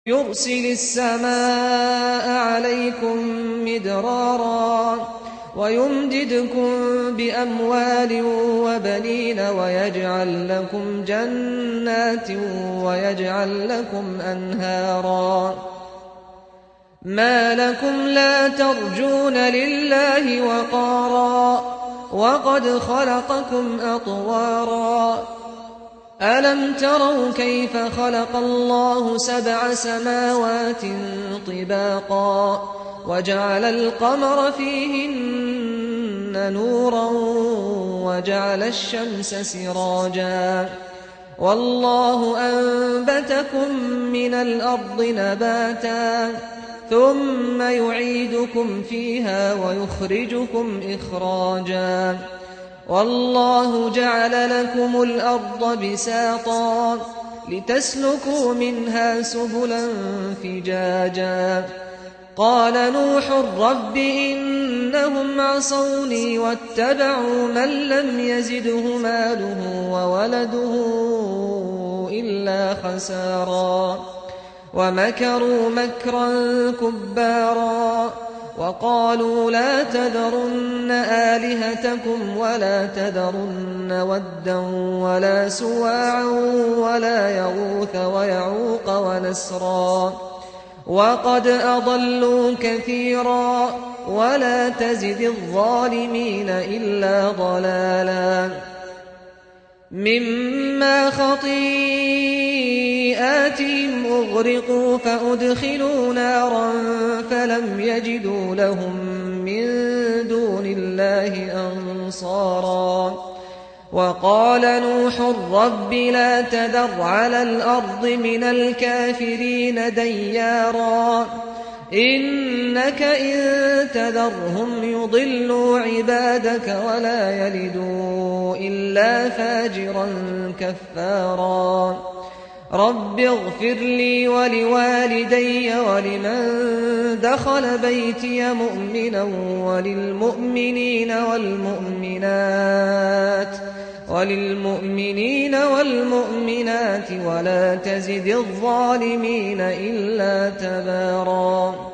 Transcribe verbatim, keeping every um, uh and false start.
يُرْسِلِ السَّمَاءَ عَلَيْكُم مِّدْرَارًا وَيُمْدِدْكُم بِأَمْوَالٍ وَبَنِينَ وَيَجْعَل لَّكُمْ جَنَّاتٍ وَيَجْعَل لَّكُمْ أَنْهَارًا. مَا لَكُمْ لَا تَرْجُونَ لِلَّهِ وَقَارًا وَقَدْ خَلَقَكُمْ أَطْوَارًا. أَلَمْ تَرَوْا كَيْفَ خَلَقَ اللَّهُ سَبْعَ سَمَاوَاتٍ طِبَاقًا وَجَعَلَ الْقَمَرَ فِيهِنَّ نُورًا وَجَعَلَ الشَّمْسَ سِرَاجًا وَاللَّهُ أَنبَتَكُم مِّنَ الْأَرْضِ نَبَاتًا ثُمَّ يُعِيدُكُمْ فِيهَا وَيُخْرِجُكُمْ إِخْرَاجًا وَاللَّهُ جَعَلَ لَكُمُ الْأَرْضَ بِسَاطًا لِتَسْلُكُوا مِنْهَا سُبُلًا فِجَاجًا. قَالَ نُوحٌ رَّبِّ إِنَّهُمْ عَصَوْنِي وَاتَّبَعُوا مَن لَّمْ يَزِدْهُ مَالُهُ وَوَلَدُهُ إِلَّا خَسَارًا وَمَكَرُوا مَكْرًا كُبَّارًا وَقَالُوا لَا تَذَرُنَّ آلِهَتَكُمْ وَلَا تَذَرُنَّ وَدًّا وَلَا سُوَاعًا وَلَا يَغُوثَ وَيَعُوقَ وَنَسْرًا وَقَدْ أَضَلُّوا كَثِيرًا وَلَا تَزِدِ الظَّالِمِينَ إِلَّا ضَلَالًا. مِّمَّا خَطِيئَاتِهِمْ أُغْرِقُوا فَأُدْخِلُوا نَارًا فَلَمْ يَجِدُوا لَهُم مِّن دُونِ اللَّهِ أَنصَارًا. وَقَالَ نُوحٌ رَّبِّ لَا تَذَرْ عَلَى الْأَرْضِ مِنَ الْكَافِرِينَ دَيَّارًا إِنَّكَ إِن تَذَرْهُمْ يُضِلُّوا عِبَادَكَ وَلَا يَلِدُوا إِلَّا فَاجِرًا كَفَّارًا. رَبِّ اغْفِرْ لِي وَلِوَالِدَيَّ وَلِمَن دَخَلَ بَيْتِيَ مُؤْمِنًا وَلِلْمُؤْمِنِينَ وَالْمُؤْمِنَاتِ وَلِلْمُؤْمِنِينَ وَالْمُؤْمِنَاتِ وَلَا تَزِدِ الظَّالِمِينَ إِلَّا تَبَارًا.